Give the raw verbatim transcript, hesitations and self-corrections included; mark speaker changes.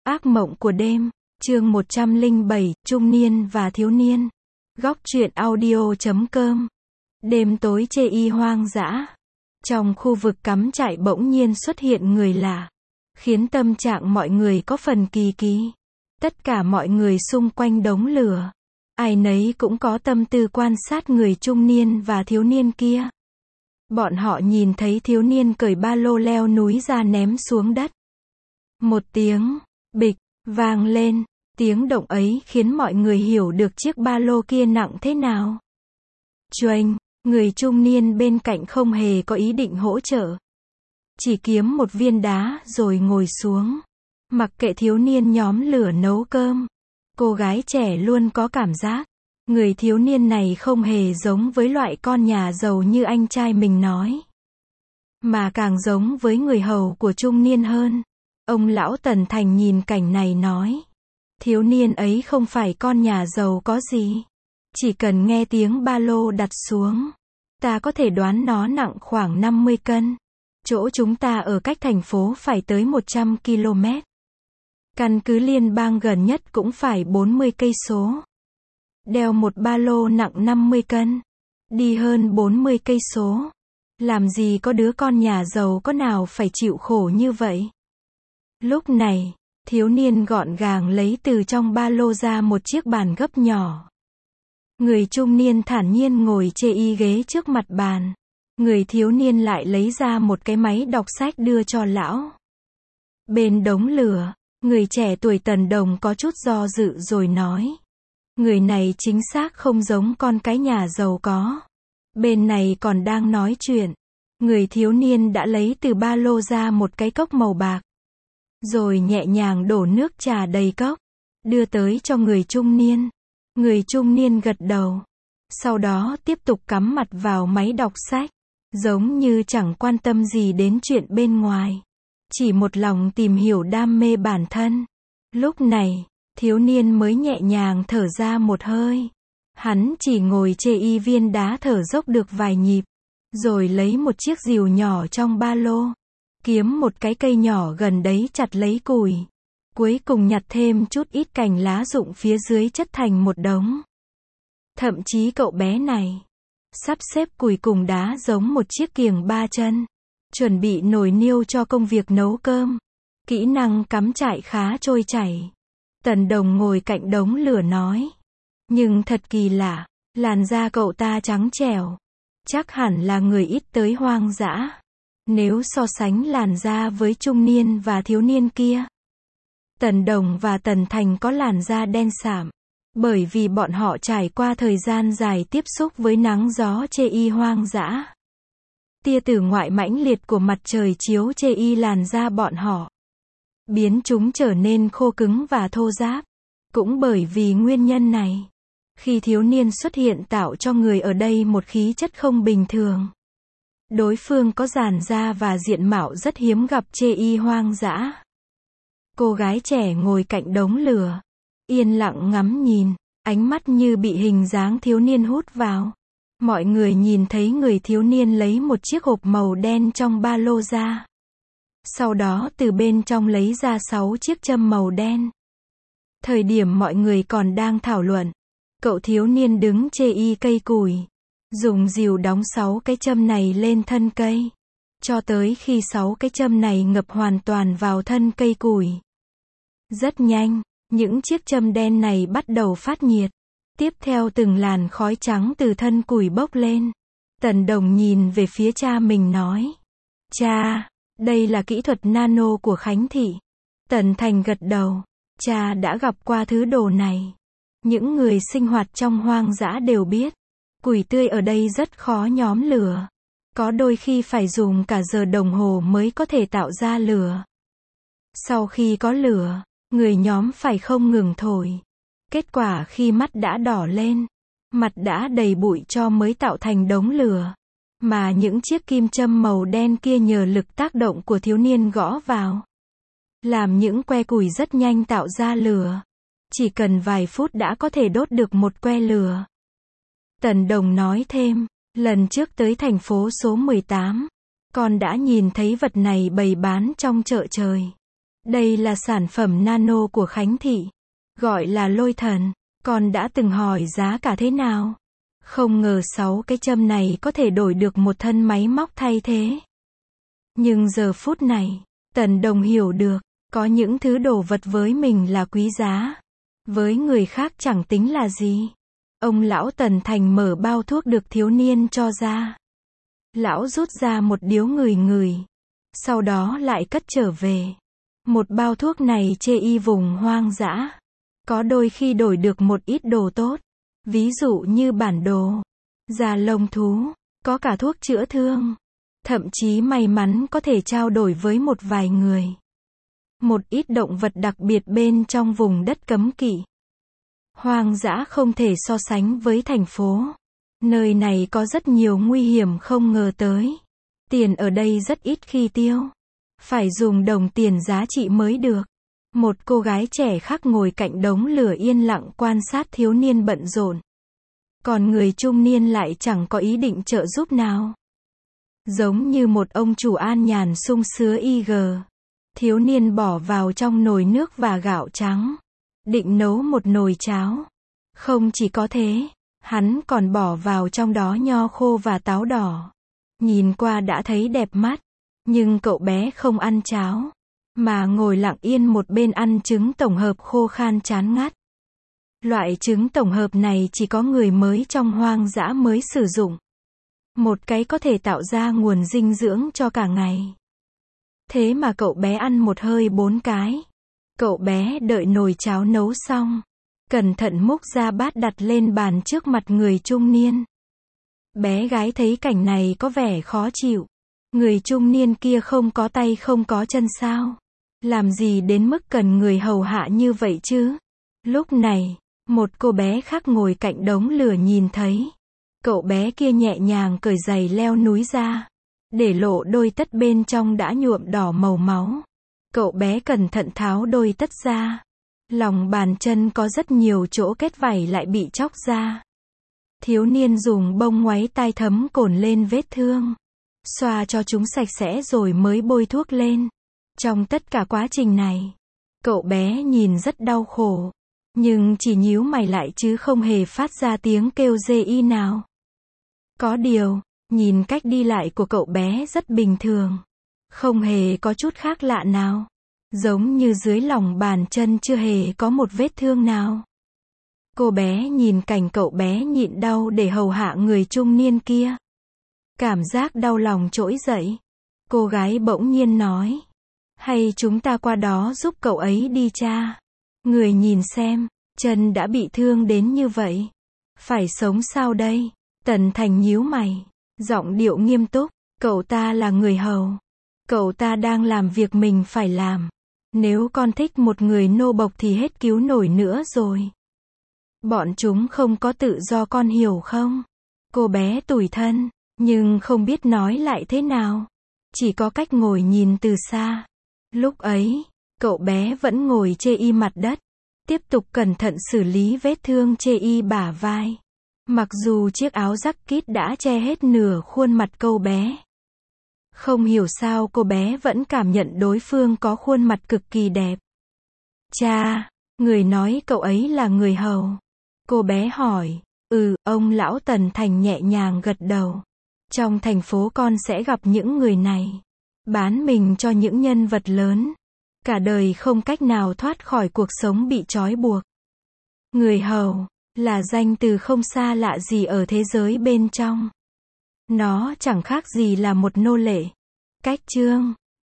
Speaker 1: Ác mộng của đêm, chương một trăm lẻ bảy, trung niên và thiếu niên. Góc truyện audio chấm com. Đêm tối chê y hoang dã. Trong khu vực cắm trại bỗng nhiên xuất hiện người lạ, khiến tâm trạng mọi người có phần kỳ ký. Tất cả mọi người xung quanh đống lửa, ai nấy cũng có tâm tư quan sát người trung niên và thiếu niên kia. Bọn họ nhìn thấy thiếu niên cởi ba lô leo núi ra ném xuống đất. Một tiếng bịch vang lên, tiếng động ấy khiến mọi người hiểu được chiếc ba lô kia nặng thế nào. Choành, người trung niên bên cạnh không hề có ý định hỗ trợ, chỉ kiếm một viên đá rồi ngồi xuống. Mặc kệ thiếu niên nhóm lửa nấu cơm, cô gái trẻ luôn có cảm giác, người thiếu niên này không hề giống với loại con nhà giàu như anh trai mình nói, mà càng giống với người hầu của trung niên hơn. Ông lão Tần Thành nhìn cảnh này nói, thiếu niên ấy không phải con nhà giàu có gì. Chỉ cần nghe tiếng ba lô đặt xuống, ta có thể đoán nó nặng khoảng năm mươi cân. Chỗ chúng ta ở cách thành phố phải tới một trăm ki lô mét. Căn cứ liên bang gần nhất cũng phải bốn mươi cây số. Đeo một ba lô nặng năm mươi cân, đi hơn bốn mươi cây số. Làm gì có đứa con nhà giàu có nào phải chịu khổ như vậy. Lúc này, thiếu niên gọn gàng lấy từ trong ba lô ra một chiếc bàn gấp nhỏ. Người trung niên thản nhiên ngồi chê y ghế trước mặt bàn. Người thiếu niên lại lấy ra một cái máy đọc sách đưa cho lão. Bên đống lửa, người trẻ tuổi Tần Đồng có chút do dự rồi nói, người này chính xác không giống con cái nhà giàu có. Bên này còn đang nói chuyện, người thiếu niên đã lấy từ ba lô ra một cái cốc màu bạc, rồi nhẹ nhàng đổ nước trà đầy cốc, đưa tới cho người trung niên. Người trung niên gật đầu, sau đó tiếp tục cắm mặt vào máy đọc sách, giống như chẳng quan tâm gì đến chuyện bên ngoài, chỉ một lòng tìm hiểu đam mê bản thân. Lúc này, thiếu niên mới nhẹ nhàng thở ra một hơi. Hắn chỉ ngồi chê y viên đá thở dốc được vài nhịp, rồi lấy một chiếc rìu nhỏ trong ba lô, kiếm một cái cây nhỏ gần đấy chặt lấy củi. Cuối cùng nhặt thêm chút ít cành lá rụng phía dưới chất thành một đống. Thậm chí cậu bé này sắp xếp củi cùng đá giống một chiếc kiềng ba chân, chuẩn bị nồi niêu cho công việc nấu cơm. Kỹ năng cắm trại khá trôi chảy. Tần Đồng ngồi cạnh đống lửa nói, nhưng thật kỳ lạ, làn da cậu ta trắng trẻo, chắc hẳn là người ít tới hoang dã. Nếu so sánh làn da với trung niên và thiếu niên kia, Tần Đồng và Tần Thành có làn da đen sạm, bởi vì bọn họ trải qua thời gian dài tiếp xúc với nắng gió chê y hoang dã. Tia tử ngoại mãnh liệt của mặt trời chiếu chê y làn da bọn họ, biến chúng trở nên khô cứng và thô ráp. Cũng bởi vì nguyên nhân này, khi thiếu niên xuất hiện tạo cho người ở đây một khí chất không bình thường. Đối phương có làn da và diện mạo rất hiếm gặp chê y hoang dã. Cô gái trẻ ngồi cạnh đống lửa, yên lặng ngắm nhìn, ánh mắt như bị hình dáng thiếu niên hút vào. Mọi người nhìn thấy người thiếu niên lấy một chiếc hộp màu đen trong ba lô ra. Sau đó từ bên trong lấy ra sáu chiếc châm màu đen. Thời điểm mọi người còn đang thảo luận, cậu thiếu niên đứng chê y cây củi, dùng rìu đóng sáu cái châm này lên thân cây, cho tới khi sáu cái châm này ngập hoàn toàn vào thân cây củi. Rất nhanh, những chiếc châm đen này bắt đầu phát nhiệt. Tiếp theo từng làn khói trắng từ thân củi bốc lên. Tần Đồng nhìn về phía cha mình nói, cha, đây là kỹ thuật nano của Khánh Thị. Tần Thành gật đầu, cha đã gặp qua thứ đồ này. Những người sinh hoạt trong hoang dã đều biết, củi tươi ở đây rất khó nhóm lửa. Có đôi khi phải dùng cả giờ đồng hồ mới có thể tạo ra lửa. Sau khi có lửa, người nhóm phải không ngừng thổi. Kết quả khi mắt đã đỏ lên, mặt đã đầy bụi tro mới tạo thành đống lửa. Mà những chiếc kim châm màu đen kia nhờ lực tác động của thiếu niên gõ vào, làm những que củi rất nhanh tạo ra lửa. Chỉ cần vài phút đã có thể đốt được một que lửa. Tần Đồng nói thêm, lần trước tới thành phố số mười tám, con đã nhìn thấy vật này bày bán trong chợ trời. Đây là sản phẩm nano của Khánh Thị. Gọi là lôi thần. Con đã từng hỏi giá cả thế nào? Không ngờ sáu cái châm này có thể đổi được một thân máy móc thay thế. Nhưng giờ phút này, Tần Đồng hiểu được, có những thứ đồ vật với mình là quý giá. Với người khác chẳng tính là gì. Ông lão Tần Thành mở bao thuốc được thiếu niên cho ra. Lão rút ra một điếu ngửi ngửi. Sau đó lại cất trở về. Một bao thuốc này chê y vùng hoang dã. Có đôi khi đổi được một ít đồ tốt. Ví dụ như bản đồ, da lông thú, có cả thuốc chữa thương. Thậm chí may mắn có thể trao đổi với một vài người. Một ít động vật đặc biệt bên trong vùng đất cấm kỵ. Hoang dã không thể so sánh với thành phố. Nơi này có rất nhiều nguy hiểm không ngờ tới. Tiền ở đây rất ít khi tiêu. Phải dùng đồng tiền giá trị mới được. Một cô gái trẻ khác ngồi cạnh đống lửa yên lặng quan sát thiếu niên bận rộn. Còn người trung niên lại chẳng có ý định trợ giúp nào. Giống như một ông chủ an nhàn sung sứa y gờ. Thiếu niên bỏ vào trong nồi nước và gạo trắng. Định nấu một nồi cháo. Không chỉ có thế, hắn còn bỏ vào trong đó nho khô và táo đỏ. Nhìn qua đã thấy đẹp mắt. Nhưng cậu bé không ăn cháo. Mà ngồi lặng yên một bên ăn trứng tổng hợp khô khan chán ngắt. Loại trứng tổng hợp này chỉ có người mới trong hoang dã mới sử dụng. Một cái có thể tạo ra nguồn dinh dưỡng cho cả ngày. Thế mà cậu bé ăn một hơi bốn cái. Cậu bé đợi nồi cháo nấu xong. Cẩn thận múc ra bát đặt lên bàn trước mặt người trung niên. Bé gái thấy cảnh này có vẻ khó chịu. Người trung niên kia không có tay không có chân sao? Làm gì đến mức cần người hầu hạ như vậy chứ? Lúc này, một cô bé khác ngồi cạnh đống lửa nhìn thấy. Cậu bé kia nhẹ nhàng cởi giày leo núi ra. Để lộ đôi tất bên trong đã nhuộm đỏ màu máu. Cậu bé cẩn thận tháo đôi tất ra. Lòng bàn chân có rất nhiều chỗ kết vảy lại bị chóc ra. Thiếu niên dùng bông ngoáy tai thấm cồn lên vết thương. Xoa cho chúng sạch sẽ rồi mới bôi thuốc lên. Trong tất cả quá trình này, cậu bé nhìn rất đau khổ. Nhưng chỉ nhíu mày lại chứ không hề phát ra tiếng kêu dê y nào. Có điều, nhìn cách đi lại của cậu bé rất bình thường. Không hề có chút khác lạ nào. Giống như dưới lòng bàn chân chưa hề có một vết thương nào. Cô bé nhìn cảnh cậu bé nhịn đau để hầu hạ người trung niên kia. Cảm giác đau lòng trỗi dậy. Cô gái bỗng nhiên nói. Hay chúng ta qua đó giúp cậu ấy đi cha. Người nhìn xem, chân đã bị thương đến như vậy. Phải sống sao đây? Tần Thành nhíu mày. Giọng điệu nghiêm túc. Cậu ta là người hầu. Cậu ta đang làm việc mình phải làm. Nếu con thích một người nô bộc thì hết cứu nổi nữa rồi. Bọn chúng không có tự do con hiểu không? Cô bé tủi thân, nhưng không biết nói lại thế nào. Chỉ có cách ngồi nhìn từ xa. Lúc ấy, cậu bé vẫn ngồi chê y mặt đất. Tiếp tục cẩn thận xử lý vết thương chê y bả vai. Mặc dù chiếc áo jacket đã che hết nửa khuôn mặt cô bé. Không hiểu sao cô bé vẫn cảm nhận đối phương có khuôn mặt cực kỳ đẹp. Cha, người nói cậu ấy là người hầu. Cô bé hỏi. Ừ, ông lão Tần Thành nhẹ nhàng gật đầu. Trong thành phố con sẽ gặp những người này. Bán mình cho những nhân vật lớn. Cả đời không cách nào thoát khỏi cuộc sống bị trói buộc. Người hầu là danh từ không xa lạ gì ở thế giới bên trong. Nó chẳng khác gì là một nô lệ. Cách chương